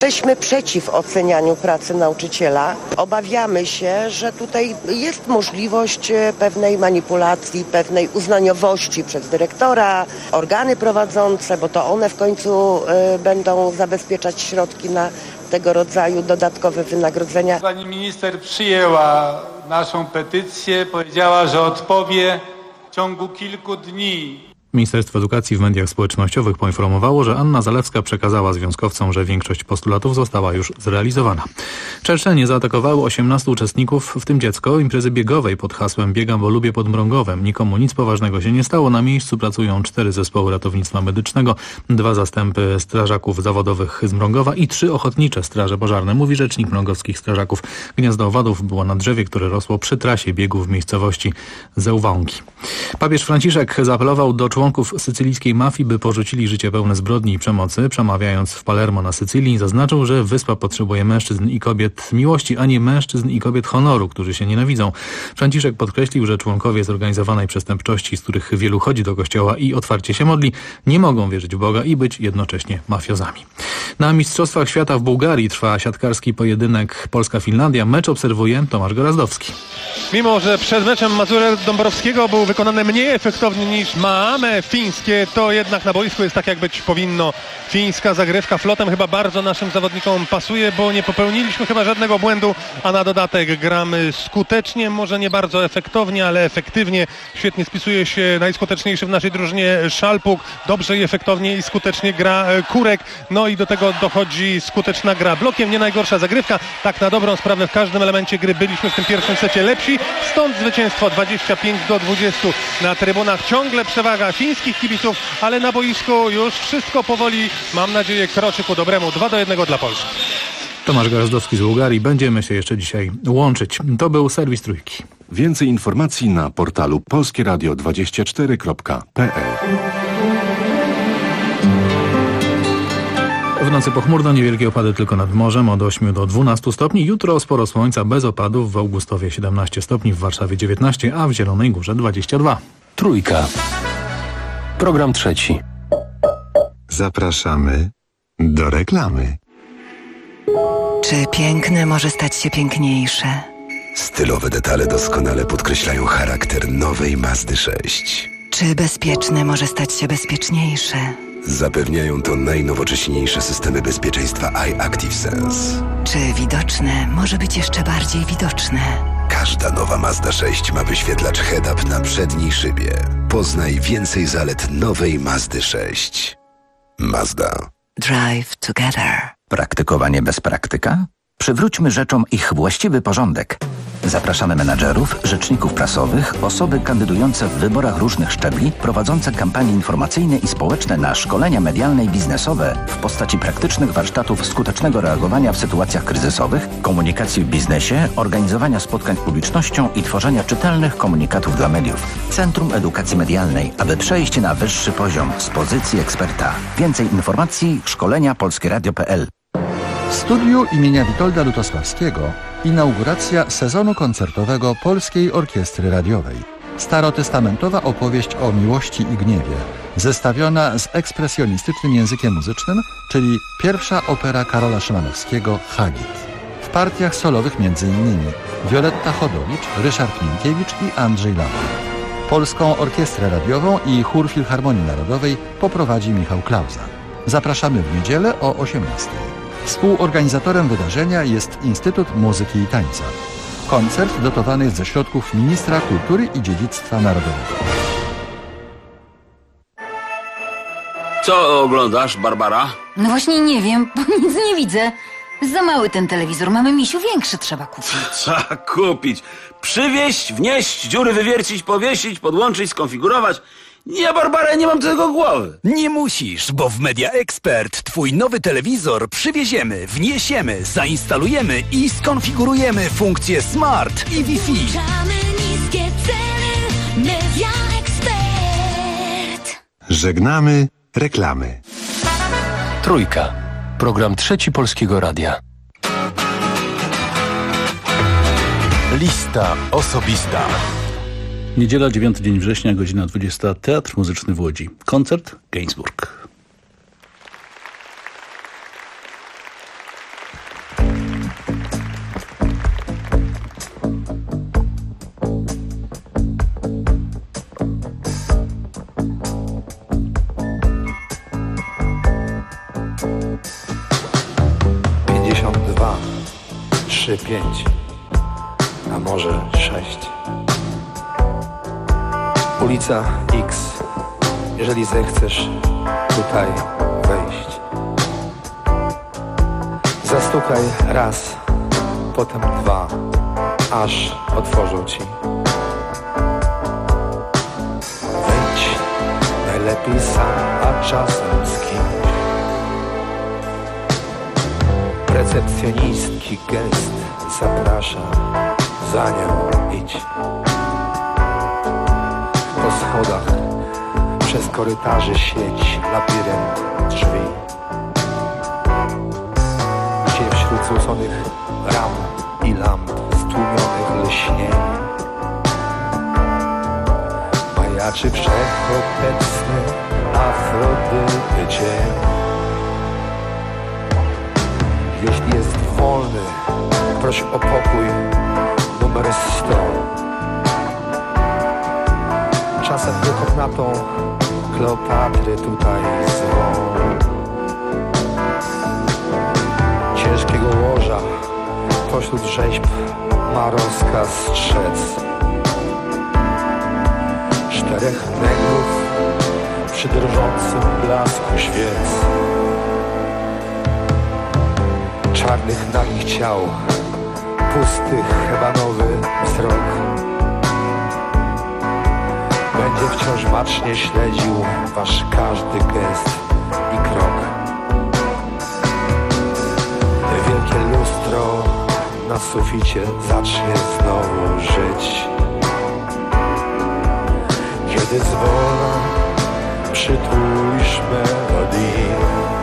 Jesteśmy przeciw ocenianiu pracy nauczyciela. Obawiamy się, że tutaj jest możliwość pewnej manipulacji, pewnej uznaniowości przez dyrektora, organy prowadzące, bo to one w końcu będą zabezpieczać środki na tego rodzaju dodatkowe wynagrodzenia. Pani minister przyjęła naszą petycję, powiedziała, że odpowie w ciągu kilku dni. Ministerstwo Edukacji w mediach społecznościowych poinformowało, że Anna Zalewska przekazała związkowcom, że większość postulatów została już zrealizowana. Czerszenie zaatakowały 18 uczestników, w tym dziecko, imprezy biegowej pod hasłem Biegam, bo lubię pod Mrągowem. Nikomu nic poważnego się nie stało. Na miejscu pracują 4 zespoły ratownictwa medycznego, 2 zastępy strażaków zawodowych z Mrągowa i 3 ochotnicze straże pożarne, mówi rzecznik mrągowskich strażaków. Gniazdo owadów było na drzewie, które rosło przy trasie biegu w miejscowości Zełwąki. Papież Franciszek zaapelował do członków sycylijskiej mafii, by porzucili życie pełne zbrodni i przemocy. Przemawiając w Palermo na Sycylii, zaznaczył, że wyspa potrzebuje mężczyzn i kobiet miłości, a nie mężczyzn i kobiet honoru, którzy się nienawidzą. Franciszek podkreślił, że członkowie zorganizowanej przestępczości, z których wielu chodzi do kościoła i otwarcie się modli, nie mogą wierzyć w Boga i być jednocześnie mafiozami. Na Mistrzostwach Świata w Bułgarii trwa siatkarski pojedynek Polska-Finlandia. Mecz obserwuje Tomasz Gorazdowski. Mimo że przed meczem Mazurek Dąbrowskiego był wykonany mniej efektownie niż Maame fińskie, to jednak na boisku jest tak, jak być powinno. Fińska zagrywka flotem chyba bardzo naszym zawodnikom pasuje, bo nie popełniliśmy chyba żadnego błędu, a na dodatek gramy skutecznie, może nie bardzo efektownie, ale efektywnie. Świetnie spisuje się najskuteczniejszy w naszej drużynie Szalpuk. Dobrze i efektownie i skutecznie gra Kurek. No i do tego dochodzi skuteczna gra blokiem. Nie najgorsza zagrywka. Tak na dobrą sprawę w każdym elemencie gry byliśmy w tym pierwszym secie lepsi. Stąd zwycięstwo 25-20. Na trybunach ciągle przewaga fińskich kibiców, ale na boisku już wszystko powoli, mam nadzieję, kroczy ku dobremu. 2-1 dla Polski. Tomasz Gorazdowski z Bułgarii. Będziemy się jeszcze dzisiaj łączyć. To był serwis Trójki. Więcej informacji na portalu polskieradio24.pl. W nocy pochmurno, niewielkie opady tylko nad morzem od 8 do 12 stopni. Jutro sporo słońca bez opadów, w Augustowie 17 stopni, w Warszawie 19, a w Zielonej Górze 22. Trójka. Program trzeci. Zapraszamy do reklamy. Czy piękne może stać się piękniejsze? Stylowe detale doskonale podkreślają charakter nowej Mazdy 6. Czy bezpieczne może stać się bezpieczniejsze? Zapewniają to najnowocześniejsze systemy bezpieczeństwa iActive Sense. Czy widoczne może być jeszcze bardziej widoczne? Każda nowa Mazda 6 ma wyświetlacz head-up na przedniej szybie. Poznaj więcej zalet nowej Mazdy 6. Mazda. Drive together. Praktykowanie bez praktyka? Przywróćmy rzeczom ich właściwy porządek. Zapraszamy menadżerów, rzeczników prasowych, osoby kandydujące w wyborach różnych szczebli, prowadzące kampanie informacyjne i społeczne na szkolenia medialne i biznesowe w postaci praktycznych warsztatów skutecznego reagowania w sytuacjach kryzysowych, komunikacji w biznesie, organizowania spotkań z publicznością i tworzenia czytelnych komunikatów dla mediów. Centrum Edukacji Medialnej, aby przejść na wyższy poziom z pozycji eksperta. Więcej informacji szkolenia polskieradio.pl. W studiu imienia Witolda Lutosławskiego inauguracja sezonu koncertowego Polskiej Orkiestry Radiowej. Starotestamentowa opowieść o miłości i gniewie, zestawiona z ekspresjonistycznym językiem muzycznym, czyli pierwsza opera Karola Szymanowskiego Hagit. W partiach solowych m.in. Wioletta Chodowicz, Ryszard Minkiewicz i Andrzej Lampy. Polską Orkiestrę Radiową i Chór Filharmonii Narodowej poprowadzi Michał Klauza. Zapraszamy w niedzielę o 18:00. Współorganizatorem wydarzenia jest Instytut Muzyki i Tańca. Koncert dotowany jest ze środków Ministra Kultury i Dziedzictwa Narodowego. Co oglądasz, Barbara? No właśnie nie wiem, bo nic nie widzę. Za mały ten telewizor, mamy, misiu, większy trzeba kupić. Kupić, przywieźć, wnieść, dziury wywiercić, powiesić, podłączyć, skonfigurować. Nie, Barbara, nie mam do tego głowy. Nie musisz, bo w Media Expert twój nowy telewizor przywieziemy, wniesiemy, zainstalujemy i skonfigurujemy funkcje Smart i Wi-Fi. Niskie ceny, Media Expert. Żegnamy reklamy. Trójka. Program trzeci Polskiego Radia. Lista osobista. Niedziela, 9 dzień września, godzina 20. Teatr Muzyczny w Łodzi. Koncert Gainsbourg. 52, 3, 5, a może 6. Ulica X. Jeżeli zechcesz tutaj wejść, zastukaj raz, potem 2, aż otworzą ci. Wejdź najlepiej sam, a czasem z kimś. Recepcjonistki gest zaprasza, za nią idź. Po schodach, przez korytarze sieć, labirynt drzwi, gdzie wśród złoconych ram i lamp stłumionych lśnień majaczy wszechobecny Afrodyty cień. Jeśli jest wolny, proś o pokój numer 100. Czasem wykonatą Kleopatry tutaj zwą. Ciężkiego łoża pośród rzeźb ma rozkaz strzec. 4 negrów przy drżącym blasku świec. Czarnych nagich ciał, pusty hebanowy wzrok będzie wciąż bacznie śledził wasz każdy gest i krok. Wielkie lustro na suficie zacznie znowu żyć, kiedy zwolna przytulisz melodii.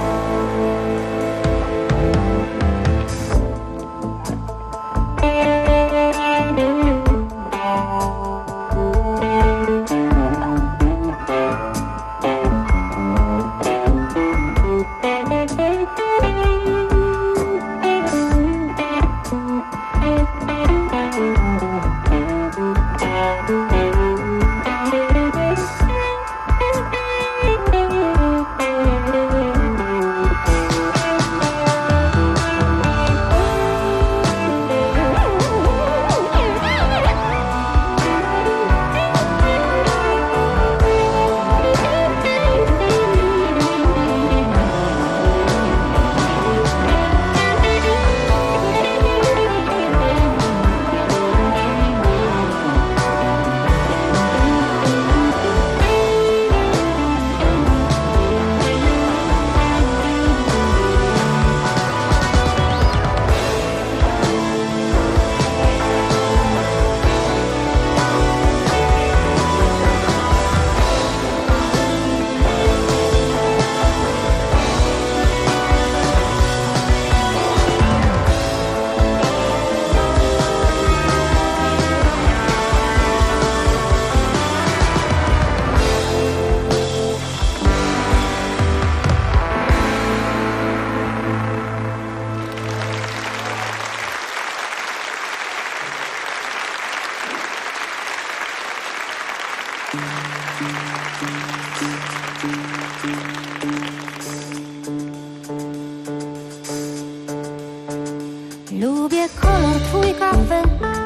Lubię kolor twój kafe,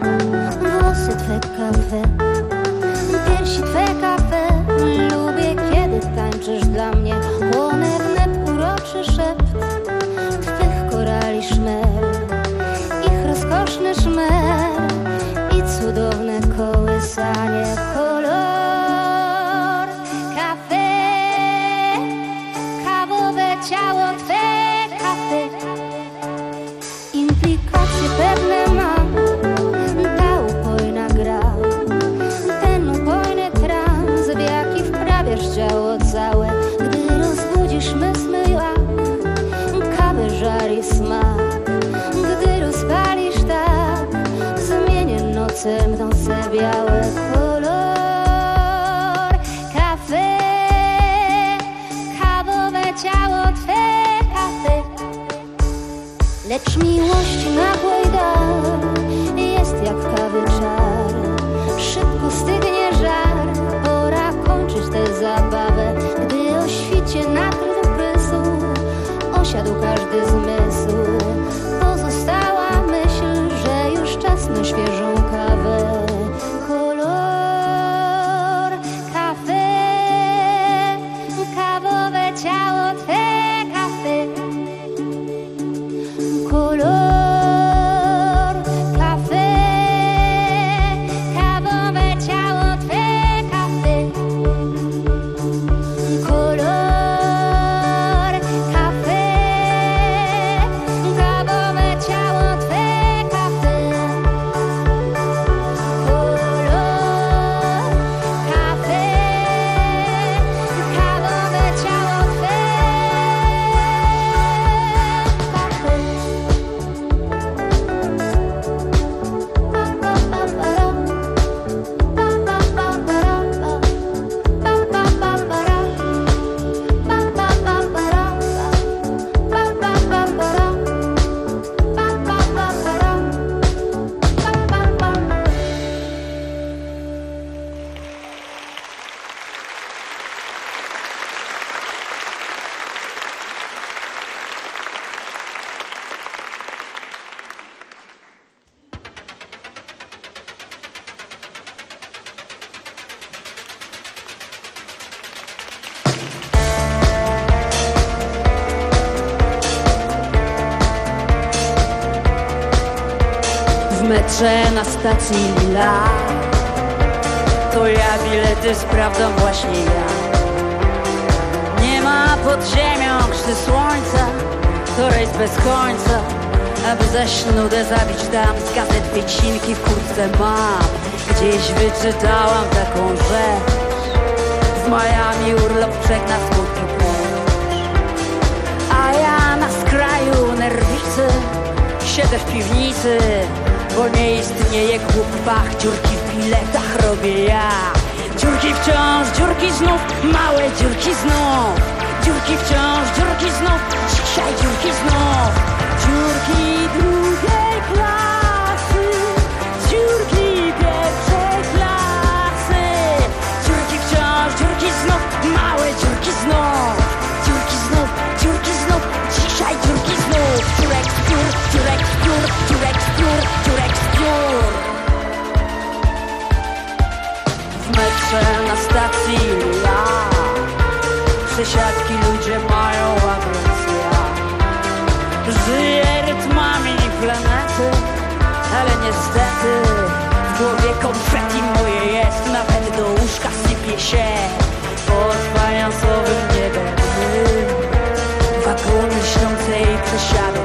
włosy twe kafe, piersi twe kafe. Lubię, kiedy tańczysz dla mnie, płonę wnet uroczy szept twych korali szmer, ich rozkoszny szmer i cudowne kołysanie. Kolor kafe, kawowe ciało twe kafe. Implikacje pewne mam, ta upojna gra, ten upojny trans, w jaki wprawiasz ciało całe, gdy rozbudzisz myśl jak kawy żari smak. Gdy rozpalisz tak, zmienię noce w noce białe. Kolor kafe, kawowe ciało twe kafe. Lecz miłości nagłej dar jest jak kawy czar. Szybko stygnie żar, pora kończyć tę zabawę. Gdy o świcie nakrył pryzł, osiadł każdy zmysł. kolor kafe, kawowe ciało twe kafe. Kolor kafe, kawowe ciało twe kafe. Kolor kafe, kawowe ciało twe w metrze na stacji Lila. To ja bilety sprawdzam właśnie ja. Nie ma pod ziemią krzty słońca, to rejs bez końca, aby zaś nudę zabić tam z gazet wycinki w kurtce mam. Gdzieś wyczytałam taką rzecz, w Miami urlop wszech na smutki płacz. A ja na skraju nerwicy siedzę w piwnicy, bo nie istnieje głupach, dziurki w biletach robię ja. Dziurki wciąż, dziurki znów, małe dziurki znów. Dziurki wciąż, dziurki znów, dzisiaj dziurki znów. Dziurki drugiej klasy, dziurki pierwszej klasy. Dziurki wciąż, dziurki znów, małe dziurki znów. Dziurki znów, dzisiaj dziurki znów. Dziurek z piór, dziurek z piór, dziurek z piór, dziurek z piór. W metrze na stacji ja, przesiadki ludzie mają agresję. Żyję rytmami planety, ale niestety w głowie konfetti moje jest. Nawet do łóżka sypie się pod fajansowym niebem. Wagonie śniącej przesiadek.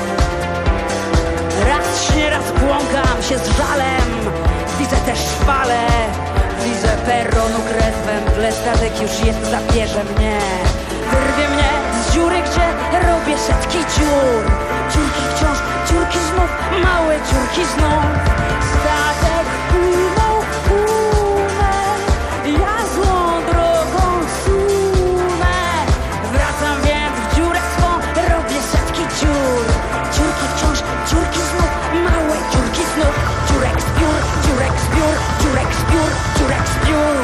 Raz śnię, raz błąkam się z żalem. Widzę też szpale, widzę peronu krew we mgle. Statek już jest, zabierze mnie. Wyrwie mnie z dziury, gdzie robię setki dziur. Dziurki wciąż, dziurki znów, małe dziurki znów. Statek płynął w płynę, ja złą drogą sunę. Wracam więc w dziurę swą, robię setki dziur. Dziurki wciąż, dziurki znów, małe dziurki znów. Dziurek z piór, dziurek z piór, dziurek z piór, dziurek z piór.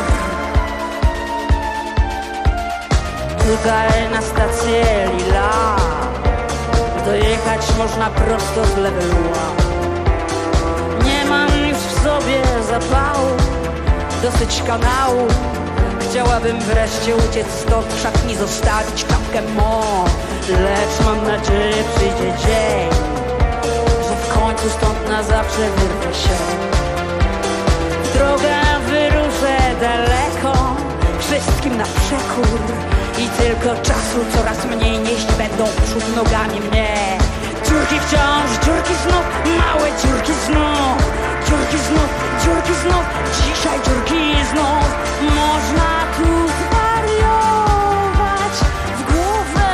Tutaj na stację Lila dojechać można prosto z Levelua. Nie mam już w sobie zapału, dosyć kanału. Chciałabym wreszcie uciec stąd, wszak nie zostawić kapkę mą. Lecz mam nadzieję, przyjdzie dzień, że w końcu stąd na zawsze wyrwę się. W drogę wyruszę daleko, wszystkim na przekór. I tylko czasu coraz mniej nieść będą przód nogami mnie. Dziurki wciąż, dziurki znów, małe dziurki znów. Dziurki znów, dziurki znów, dzisiaj dziurki znów. Można tu zwariować, w głowę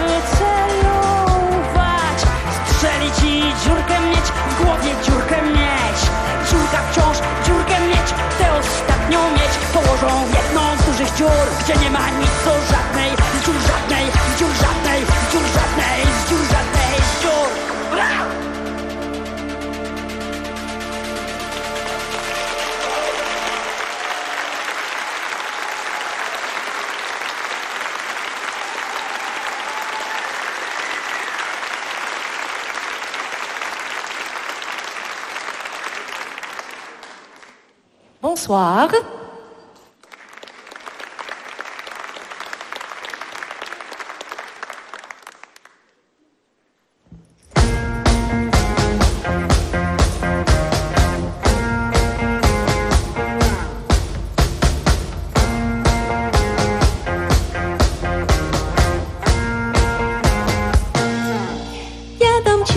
wycelować, strzelić i dziurkę mieć, w głowie dziurkę mieć. Dziurka wciąż, dziurkę mieć, tę ostatnią mieć. Położą w jedną z dużych dziur, gdzie nie ma nic o żadnej, z dziur żadnej, z dziur żadnej, z dziur żadnej, z dziur żadnej, z dziur. Bonsoir.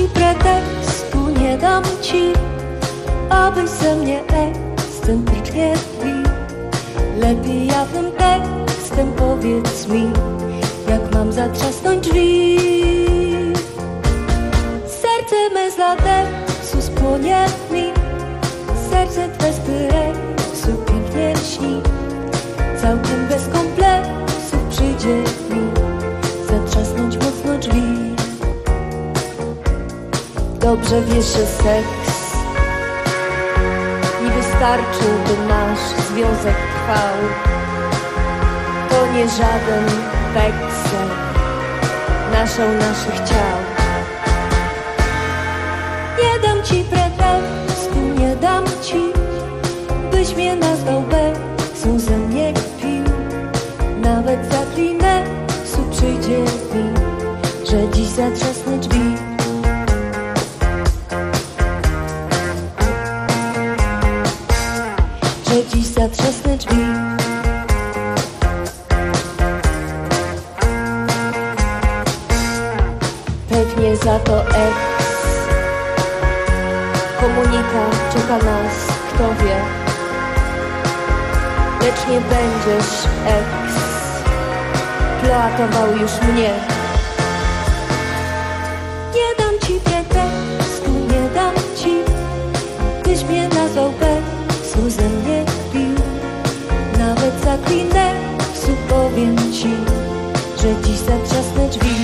ci pretekstu, nie dam ci, abyś ze mnie ekscentrycznie pił. Lepiej jawnym tekstem powiedz mi, jak mam zatrzasnąć drzwi. Serce me z lateksu spłonie mi, serce twe z pyreksu pięknie śni. Całkiem bez kompleksów przyjdzie mi zatrzasnąć mocno drzwi. Dobrze wiesz, że seks nie wystarczy, by nasz związek trwał. To nie żaden weksel naszych ciał. Nie dam ci pretekstu, nie dam ci, byś mnie nazwał beksą, ze mnie pił. Nawet za Kleenexu przyjdzie mi, że dziś zatrzasnę drzwi. Że dziś zatrzasnę drzwi. Pewnie za to eks. Komunikat czeka nas, kto wie. Lecz nie będziesz eks. Ploatował już mnie. Nie dam ci pretekstu, nie dam ci, byś mnie nazwał beksą, ze mnie pił. Nawet za Kleenexu powiem ci, że dziś zatrzasnę drzwi.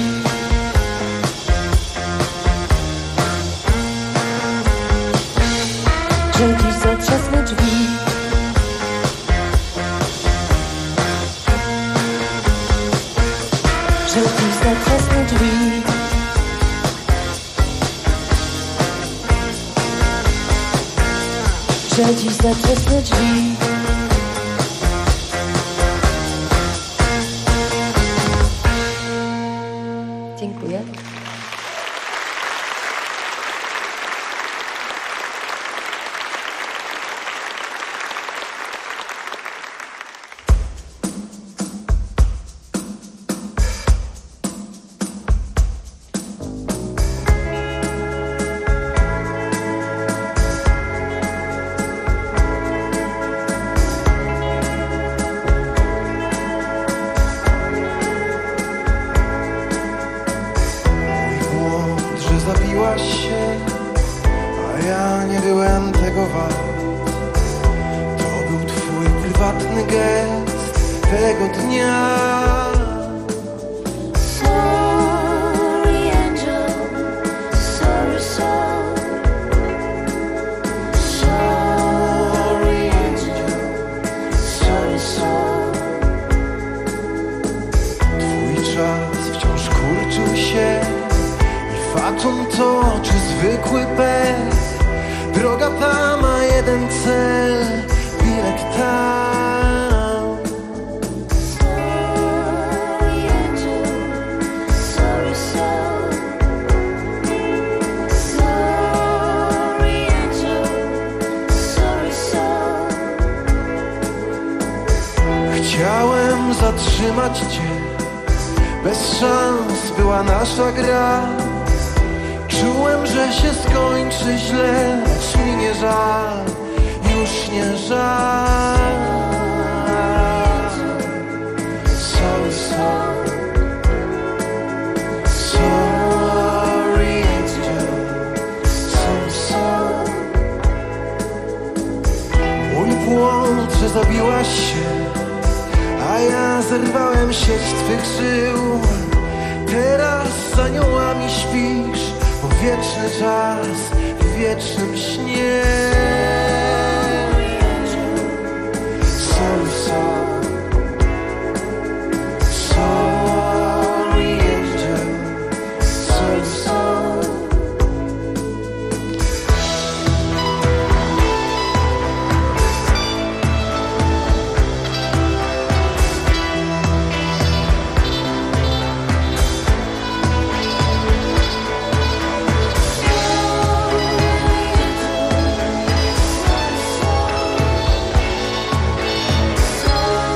Że dziś zatrzasnę drzwi. Że dziś zatrzasnę drzwi. Że dziś zatrzasnę drzwi. Dziękuję. Zabiłaś się, a ja nie byłem tego wart. To był twój prywatny gest tego dnia. Sorry angel, sorry soul. Sorry angel, sorry soul. Twój czas wciąż kurczył się. Fatum to czy zwykły pech? Droga ta ma jeden cel, bilet tam. Sorry angel, sorry soul. Sorry angel, sorry soul. Chciałem zatrzymać cię, bez szans była nasza gra. Czułem, że się skończy źle, lecz mi nie żal, już nie żal. Sorry, sorry. Sorry, angel. Sorry, sorry. Mój błąd, że zabiłaś się, a ja zerwałem sieć twych żył. Teraz z aniołami śpisz, bo wieczny czas w wiecznym śnie. Sorry, sorry. Sorry, angel. Sorry, sorry. Sorry,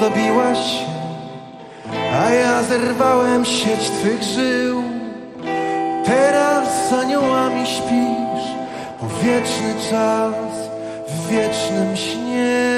zabiłaś się, a ja zerwałem sieć twych żył. Teraz z aniołami śpisz, bo wieczny czas w wiecznym śnie.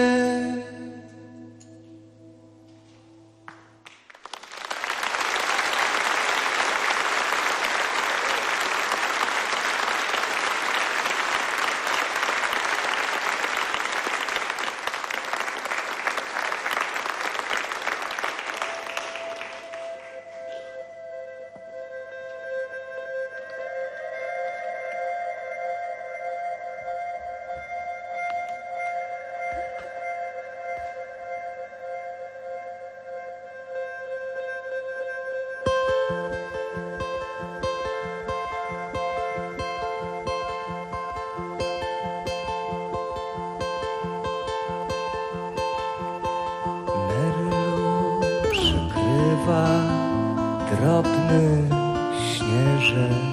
Drobny śnieżek,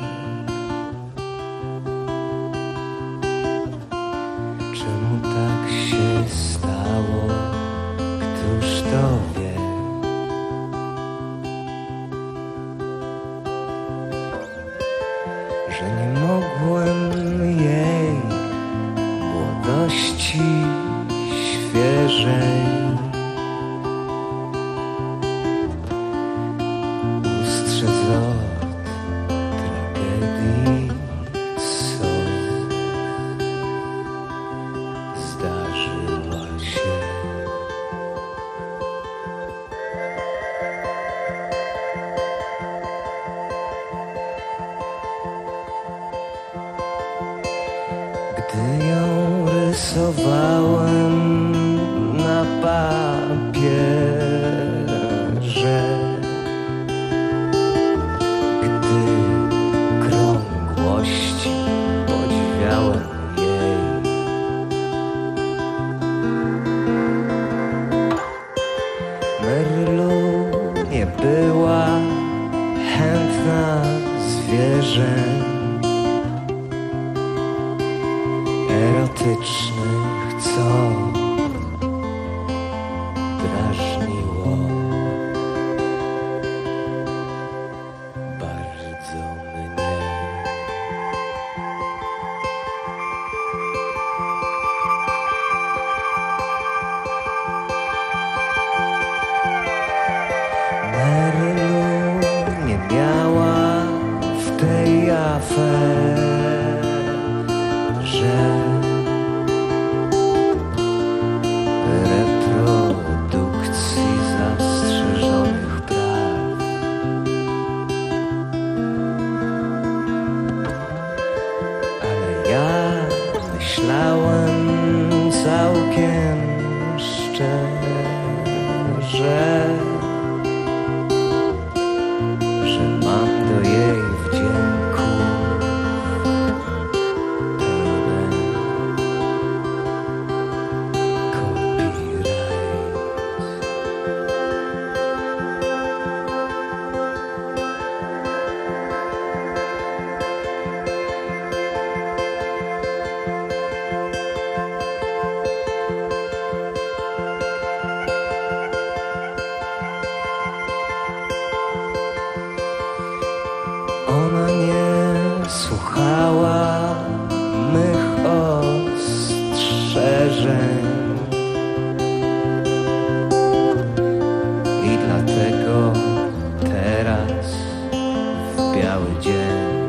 czemu tak się stało, któż to wie? Że nie mogłem jej młodości świeżej gdy ją rysowałem na papierze, gdy krągłości podziwiałem jej. Marylu nie była chętna zwierzę erotycznych, co drażniło bardzo mnie. Marylu nie miała w tej aferze reprodukcji zastrzeżonych praw. Ale ja myślałem całkiem szczerze, że mam do jej wdzięku ona nie słuchała mych ostrzeżeń i dlatego teraz w biały dzień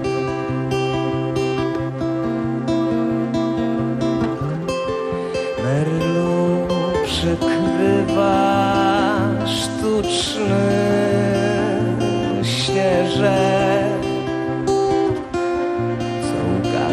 Marylu przykrywa sztuczny śnieżek, co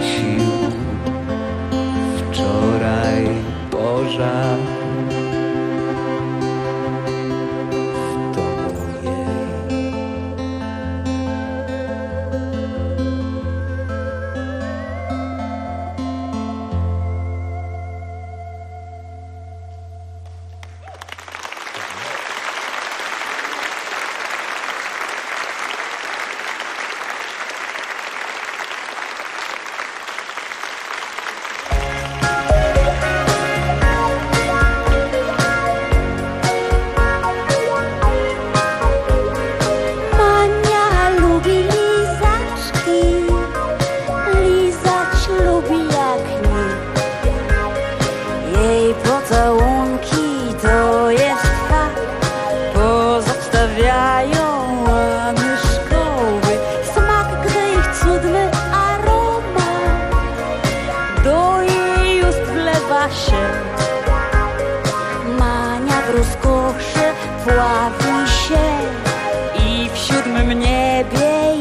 Dławi się i w 7 niebie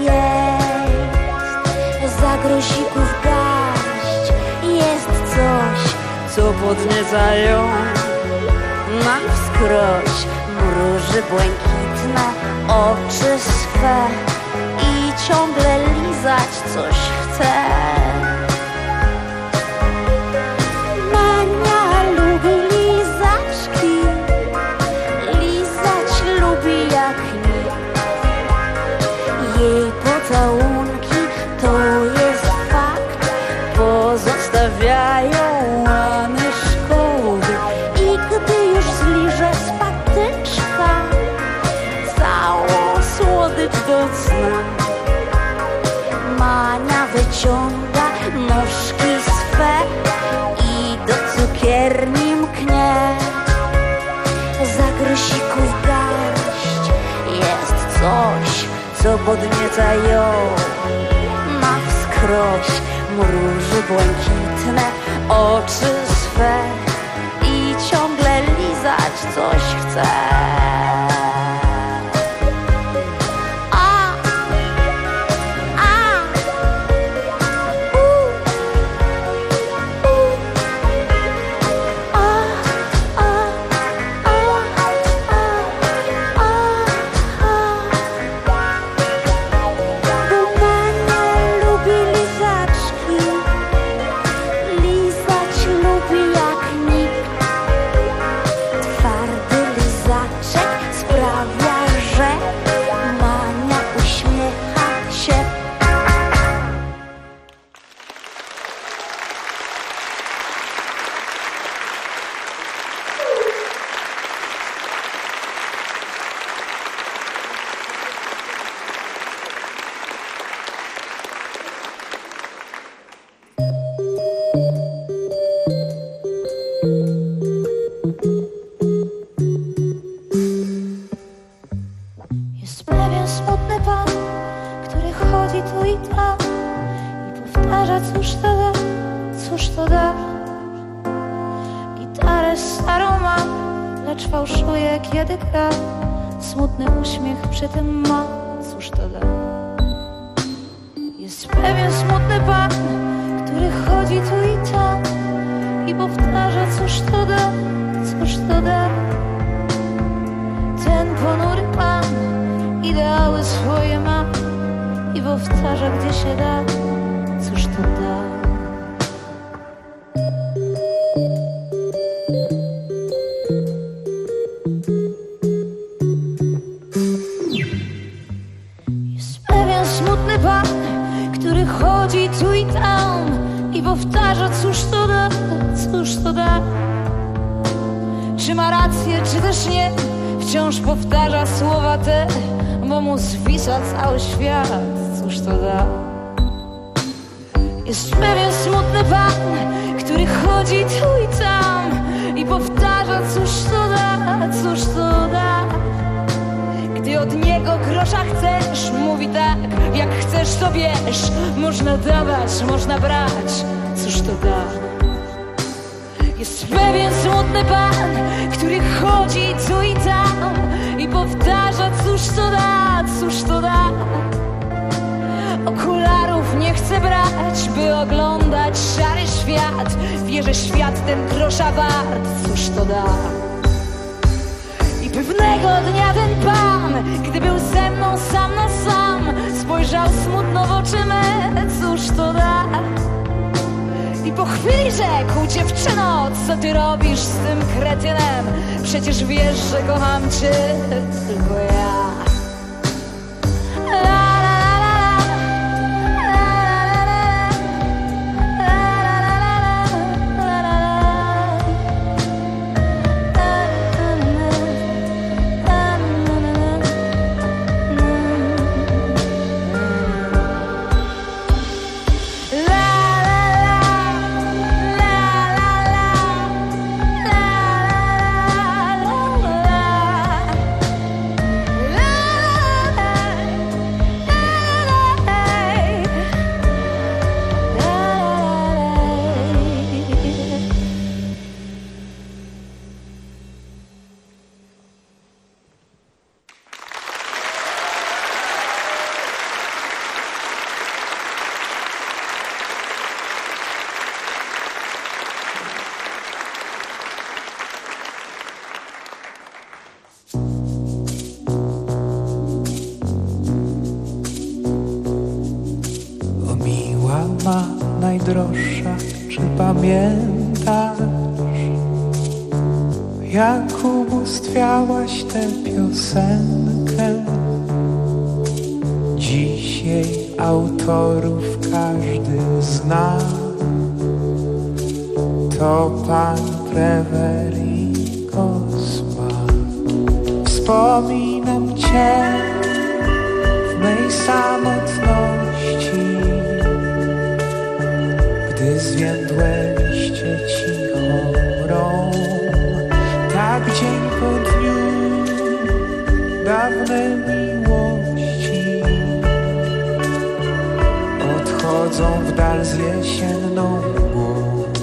jest. Za grosików garść jest coś, co podnieca ją na wskroś. Mruży błękitne oczy swe i ciągle lizać coś chce. Mania lubi lizaczki, lizać lubi jak nikt. Jej pocałunki to jest fakt, pozostawiają łany szkoły. I gdy już zliże z patyczka całą słodycz do sna, Mania wyciąga nóżki swe i do cukierni mknie. Za grosików garść jest coś, co podnieca ją na wskroś. Mruży błękitne oczy swe i ciągle lizać coś chce. Przecież wiesz, że kocham cię tylko ja. La ma najdroższa, czy pamiętasz, jak ubóstwiałaś tę piosenkę? Dziś jej autorów każdy zna. To pan Prever i Kosman. Wspominam cię w mej samotności, gdy zwiędłe liście cicho mrą. Tak dzień po dniu dawne miłości odchodzą w dal z jesienną mgłą.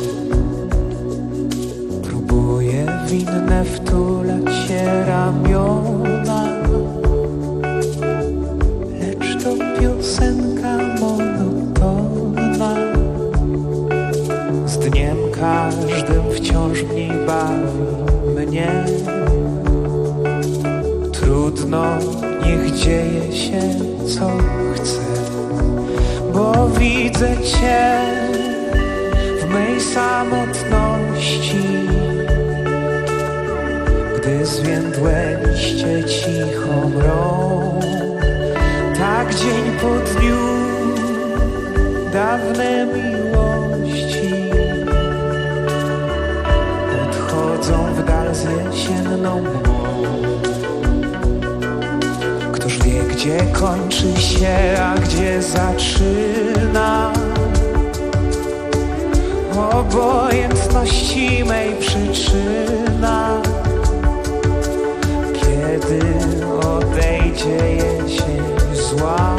Próbuję winne wtulać się ramiona, lecz to piosenka monotonna. Z dniem każdym wciąż mniej bawi mnie. Trudno, niech dzieje się co chce, bo widzę cię w mej samotności, gdy zwiędłe liście cicho mrą. Tak dzień po dniu dawne miłości odchodzą w dal z jesienną mgłą. Któż wie, gdzie kończy się, a gdzie zaczyna obojętności mej przyczyna. Kiedy odejdzie jesień zła,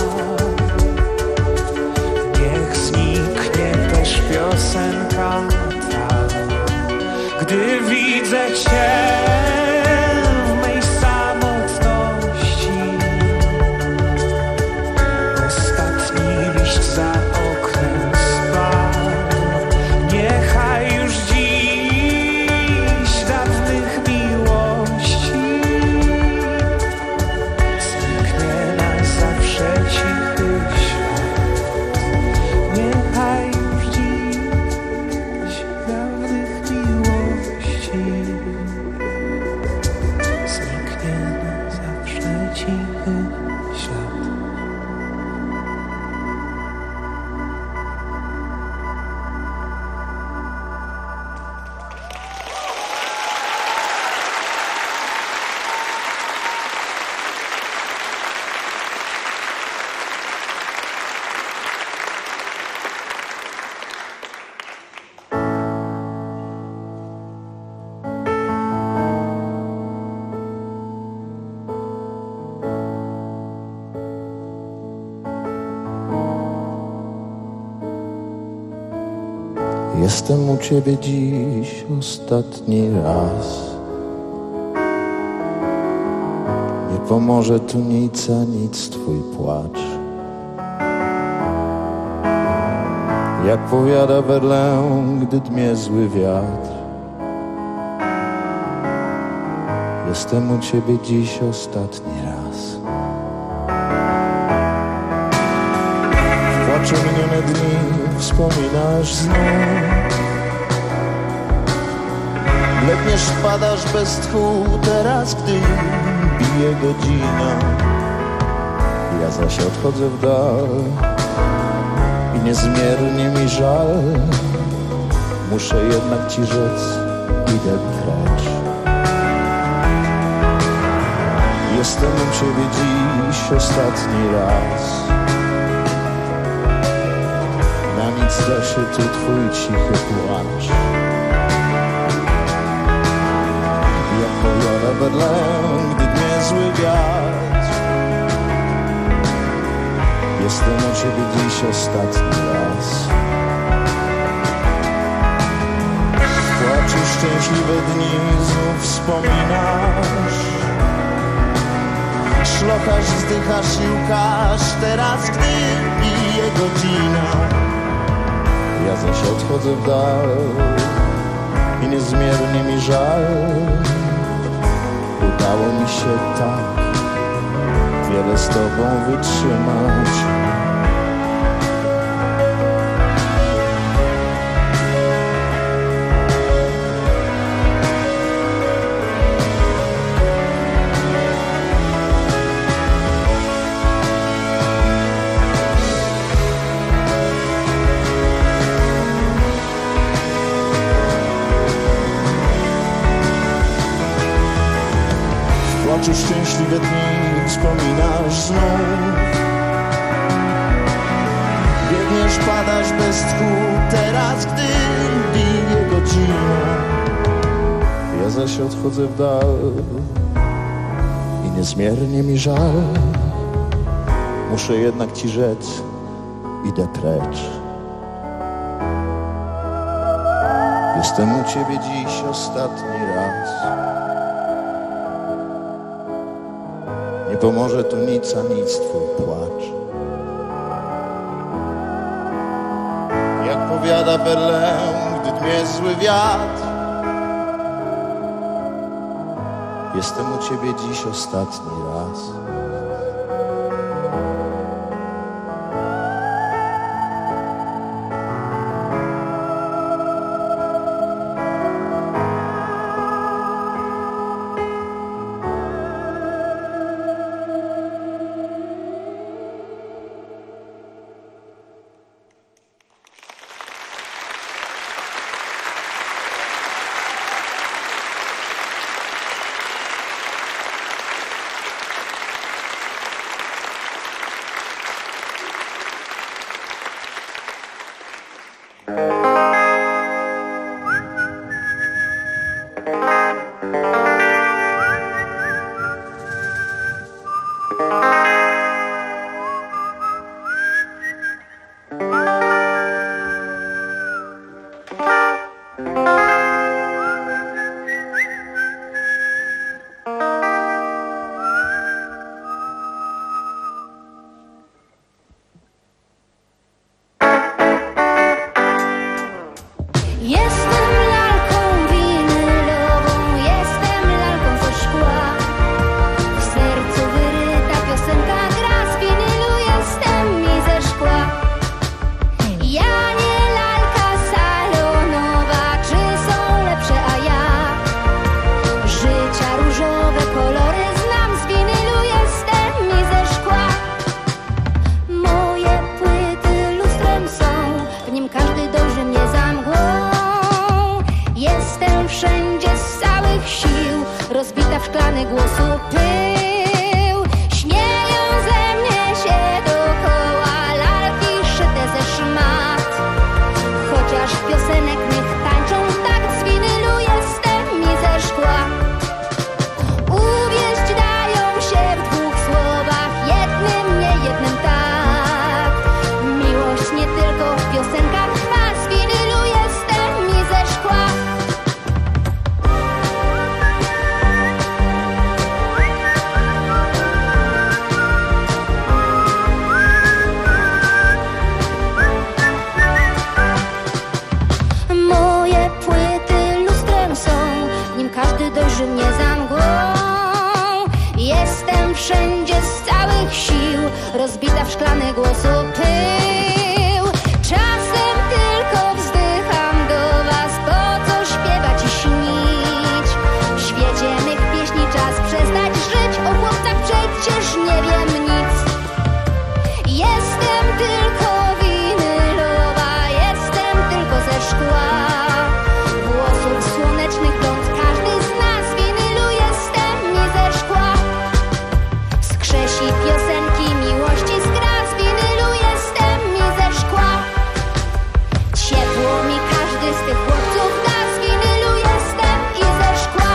niech zniknie też piosenka ta. Gdy widzę cię w mej samotności, ostatni liść za oknem spadł. Niechaj już dziś dawnych miłości zniknie na zawsze cichy świat. Niechaj już dziś dawnych miłości zniknie na zawsze cichy świat. Jestem u ciebie dziś ostatni raz. Nie pomoże tu nic, a nic twój płacz. Jak powiada Verlaine, gdy dmie zły wiatr. Jestem u ciebie dziś ostatni raz. W płaczu minione dni wspominasz znów. Bledniesz, padasz bez tchu teraz, gdy bije godzina. Ja zaś odchodzę w dal i niezmiernie mi żal. Muszę jednak ci rzec, idę precz. Jestem u ciebie dziś ostatni raz. Na nic da się tu twój cichy płacz. Jak powiada Verlaine, gdy dmie zły wiatr. Jestem u ciebie dziś ostatni raz. W płaczu szczęśliwe dni znów wspominasz. Szlochasz, wzdychasz i łkasz teraz, gdy bije godzina. Ja zaś odchodzę w dal i niezmiernie mi żal. Udało mi się tak wiele z tobą wytrzymać. oczu szczęśliwe dni wspominasz znów. Biegniesz, padasz bez tchu, teraz gdy bije godzina. Ja zaś odchodzę w dal i niezmiernie mi żal. Muszę jednak ci rzec, idę precz. Jestem u ciebie dziś ostatni raz. Nie pomoże tu nic, a nic twój płacz. Jak powiada Verlaine, gdy dmie zły wiatr. Jestem u ciebie dziś ostatni raz. rozbita w szklany głosu pył. Śmieją ze mnie się dookoła lalki szyte ze szmat. Chociaż piosenek mych tańczą tak z winylu, jestem mi ze szkła. Uwieść dają się w dwóch słowach, jednym nie, jednym tak. Miłość nie tylko w piosenkach trwa, z winylu jestem mi ze szkła. Moje płyty lustrem są, w nim każdy dojrzy mnie za mgłą. Jestem wszędzie z całych sił, rozbita w szklany głosu pył. Czasem tylko wzdycham do was, po co śpiewać i śnić. W świecie mych pieśni czas przestać żyć, o chłopcach przecież nie wiem nic. Jestem tylko winylowa, jestem tylko ze szkła. Włosów słonecznych blond każdy z nas, winylu jestem mi ze szkła. Skrzesi piosenki miłości skra, z winylu jestem mi ze szkła. Ciepło mi każdy z tych chłopców da, z winylu jestem i ze szkła.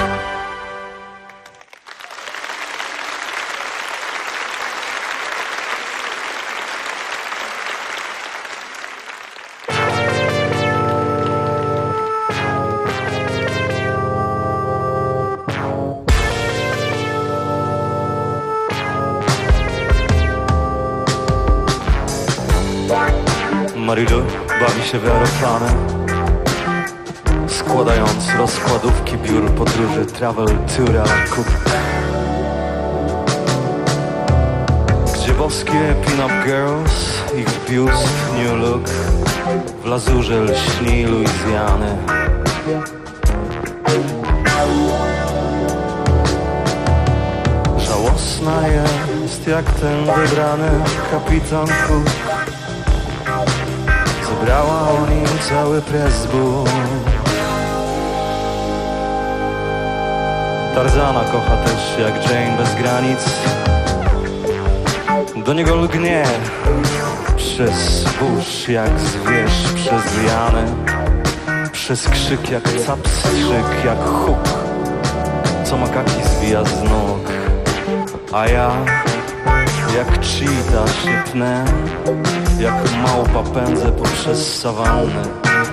Marilu bawi się w aeroplany, składając rozkładówki biur podróży Travel Tour à la Coupe, gdzie boskie pin-up girls, ich biust, new look w lazurze lśni Luizjany. Żałosna jest jak ten wybrany kapitan Cook. Zebrała o nim cały pressbook. Tarzana kocha też jak Jane bez granic. Do niego lgnie przez burz jak zwierz przez liany, przez krzyk jak capstrzyk, jak huk, co makaki zwija z nóg. A ja jak cheetah się pnę, jak małpa pędzę poprzez sawannę.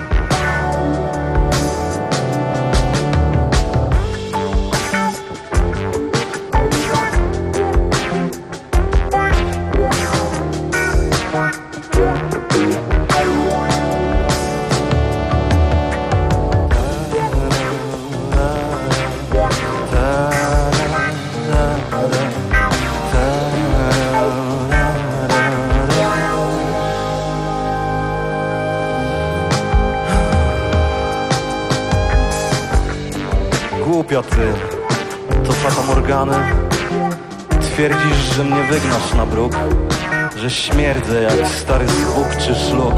Głupia ty, to fata Morgany. Twierdzisz, że mnie wygnasz na bruk, że śmierdzę jak stary zbóg czy szluk.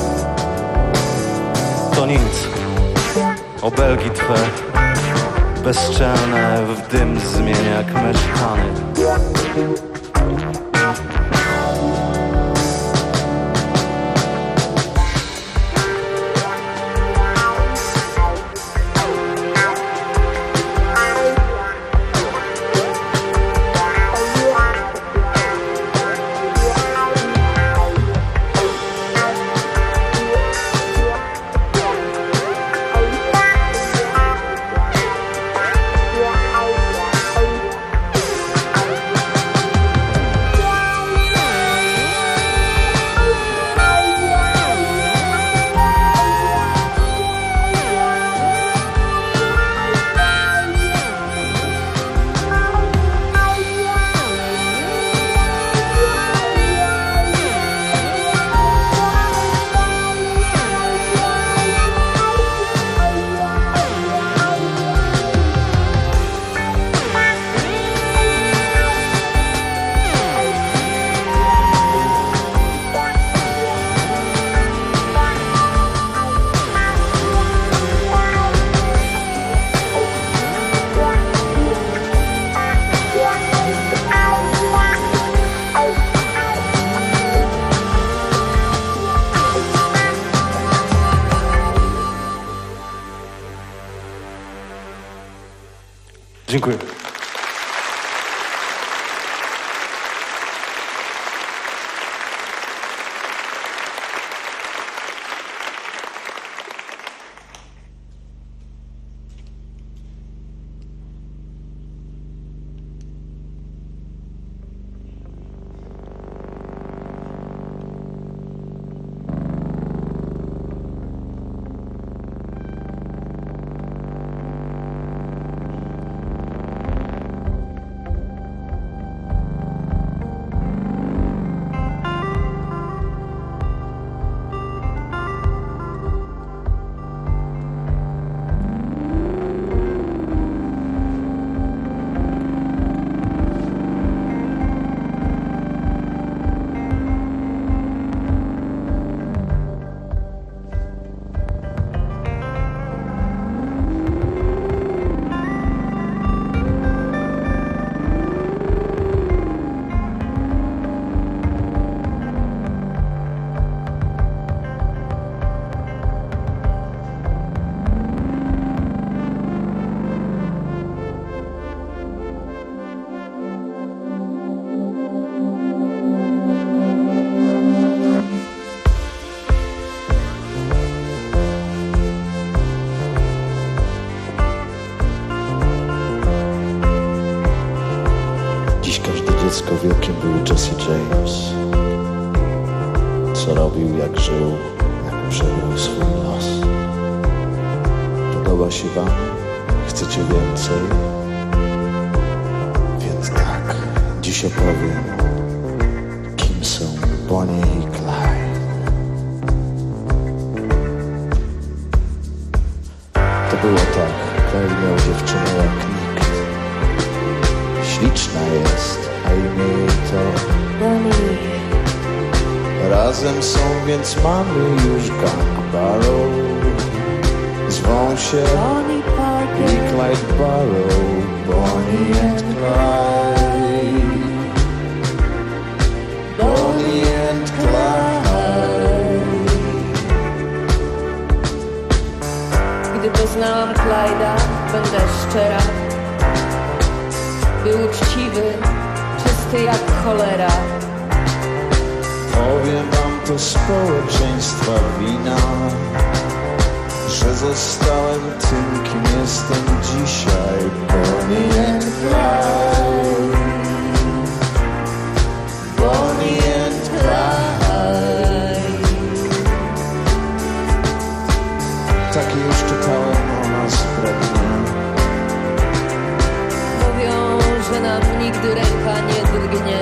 To nic, obelgi twe bezczelne w dym zmienia jak meszkany. Dziękuję. Dziecko wielkim był Jesse James. Co robił, jak żył, jak przeżył swój los. Podoba się wam? Chcecie więcej? Więc tak, dziś opowiem, kim są Bonnie i Clyde. To było tak, Clyde miał dziewczynę jak nikt. Śliczna jest, a imię jej to Bonnie. Razem są, więc mamy już gang Barrow. Zwą się Bonnie Parker i Clyde Barrow. Bonnie and Clyde, Bonnie and Clyde. Gdy poznałam Clyda, będę szczera, był uczciwy, czysty jak cholera. Powiem wam to społeczeństwa wina, że zostałem tym, kim jestem dzisiaj. Bonnie and Clyde, Bonnie and Clyde. Takie już czytałem o nas fragment. Mówią, że nam nigdy ręka nie drgnie.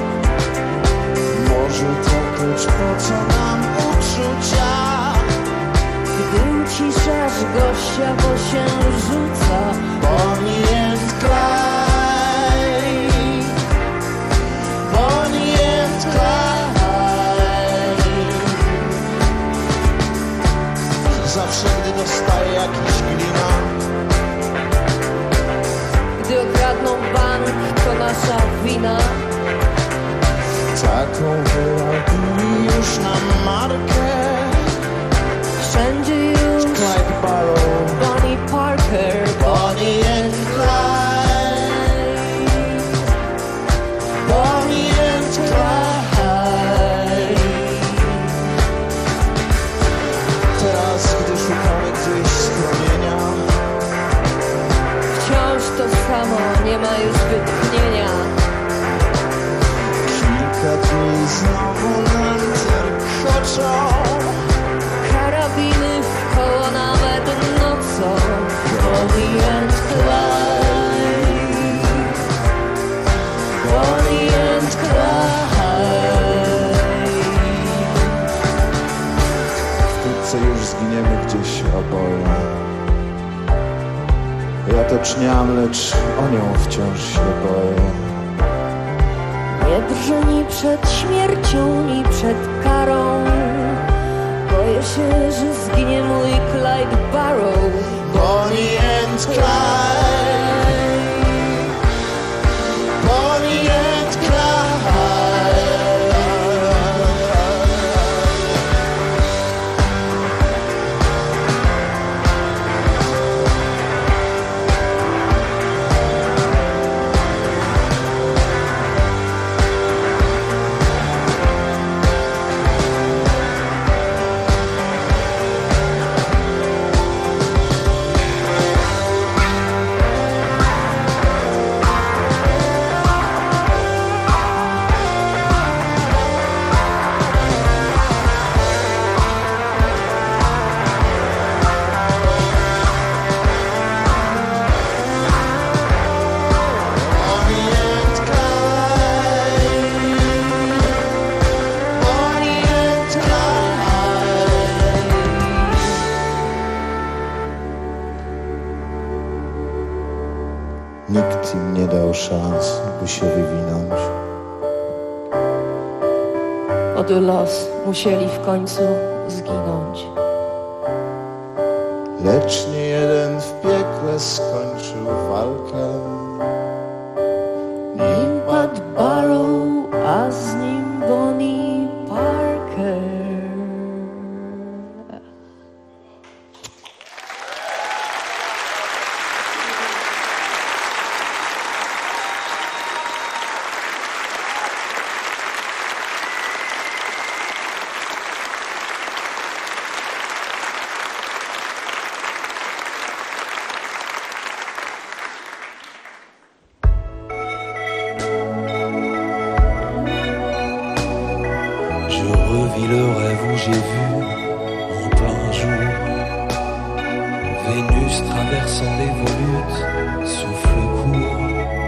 Może tak, lecz po co nam uczucia? Gdy uciszasz gościa, bo się rzuca. Bonnie and Clyde, Bonnie and Clyde. Zawsze gdy dostaję jakiś glina, gdy okradną bank, to nasza wina. Taką wyrobili już na markę. Wszędzie już Clyde Barrow, Bonnie Parker, Bonnie and Clyde, Bonnie and Clyde. Teraz, gdy szukamy gdzieś schronienia, wciąż to samo, nie ma już wytchnienia. Kilka dni znowu nam terkoczą, karabiny w koło nawet nocą. Bonnie and Clyde, Bonnie and Clyde. wkrótce już zginiemy gdzieś oboje. Ja to czyniam, lecz o nią wciąż się boję. Nie drżę ni przed śmiercią, ni przed karą. Boję się, że zginie mój Clyde Barrow. Bonnie and Clyde, Bonnie and Clyde. Nikt im nie dał szans, by się wywinąć. Od los musieli w końcu zginąć. Lecz nie jeden w piekle skończył walkę. Nim padł Barrow, a z nim Bonnie Parker. Revis le rêve où j'ai vu en plein jour Vénus traversant les volutes, souffle court.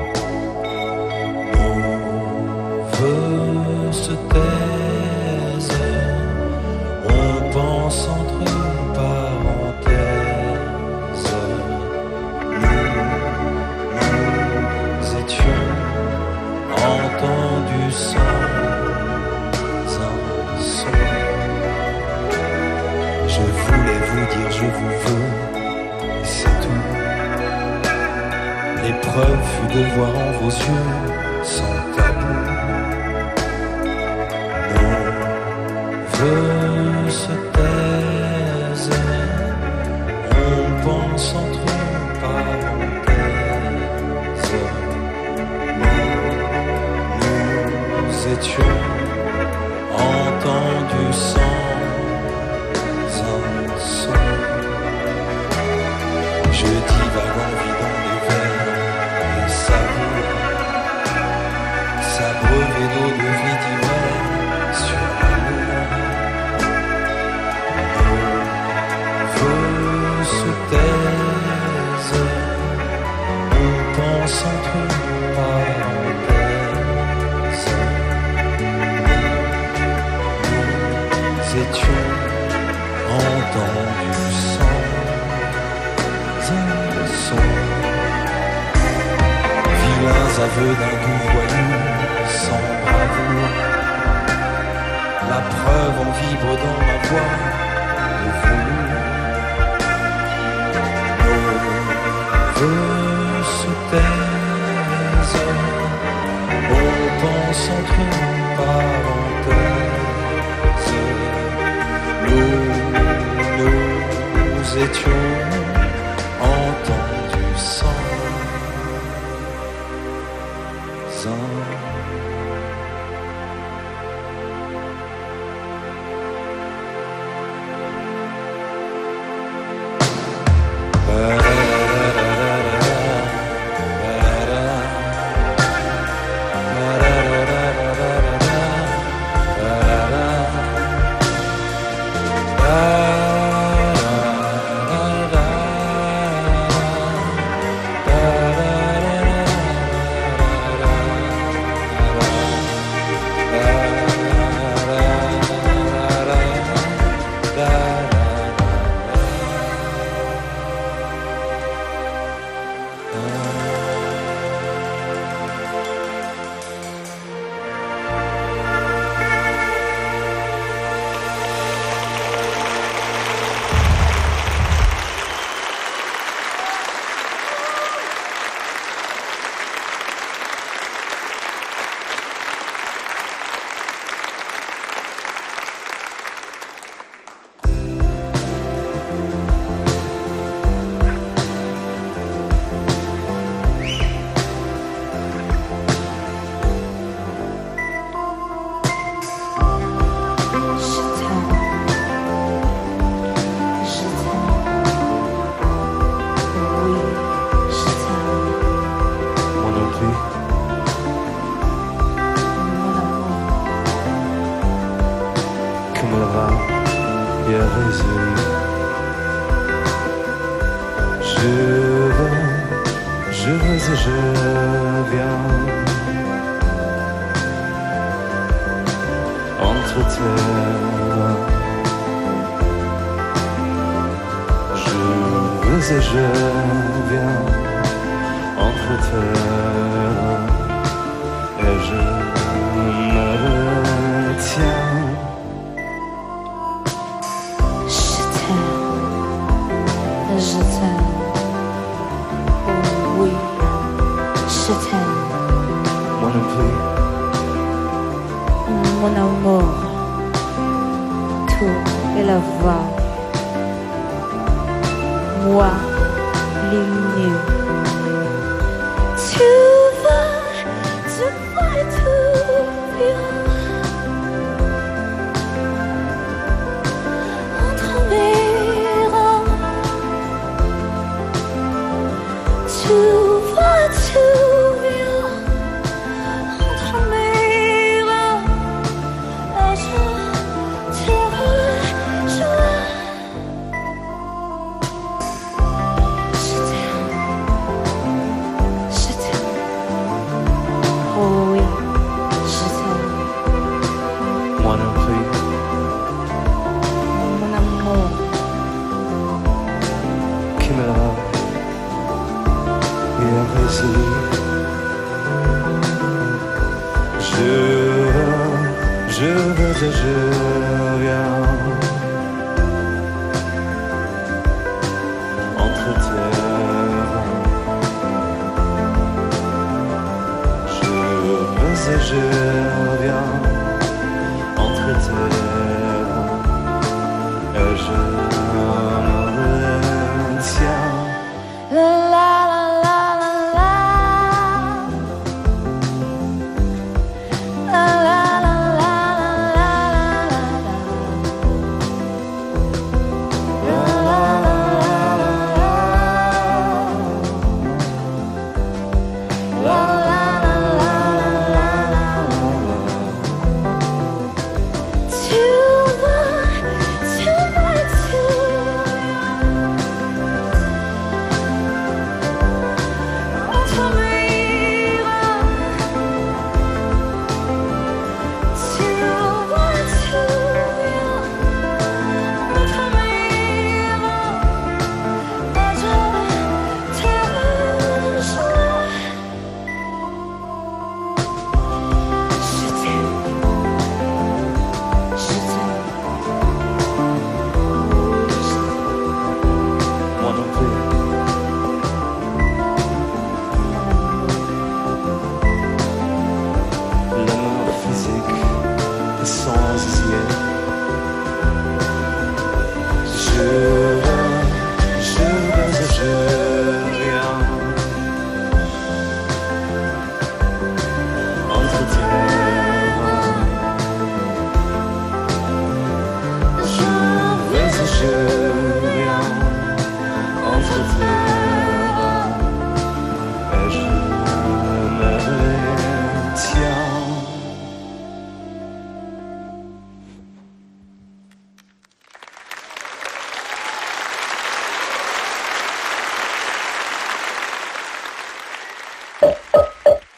Mon feu se taise, on pense entre parenthèses. Nous étions entendus sans un son. Je voulais vous dire je vous veux, c'est tout. L'épreuve fut de voir en vos yeux sans tabou nos vœux se taisent, on pense entre parenthèses. Nous étions entendus sans un son. Je divague en vie dans les verres et s'abreuver d'eau de vie d'hiver sur l'amour. Nos vœux se taisent, on pense entre parenthèses. Nous étions entendus sans un son. Vilains aveux d'un doux voyou sans bravoure. La preuve en vibre dans ma voix de velours. Nos vœux se taisent, on pense entre parenthèses. Nous étions entendus sans un.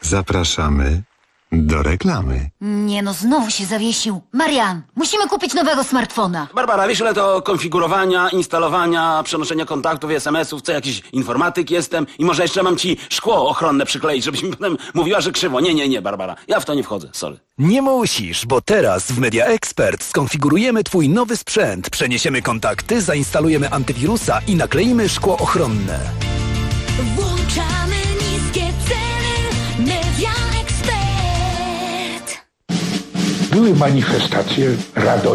Zapraszamy do reklamy. Nie no, znowu się zawiesił. Marian, musimy kupić nowego smartfona. Barbara, wiesz ile to konfigurowania, instalowania, przenoszenia kontaktów i SMS-ów, co jakiś informatyk jestem i może jeszcze mam ci szkło ochronne przykleić, żebyś mi potem mówiła, że krzywo. Nie, Barbara, ja w to nie wchodzę, sorry. Nie musisz, bo teraz w Media Expert skonfigurujemy twój nowy sprzęt, przeniesiemy kontakty, zainstalujemy antywirusa i nakleimy szkło ochronne. Włączamy niskie ceny. Media Expert. Były manifestacje radości.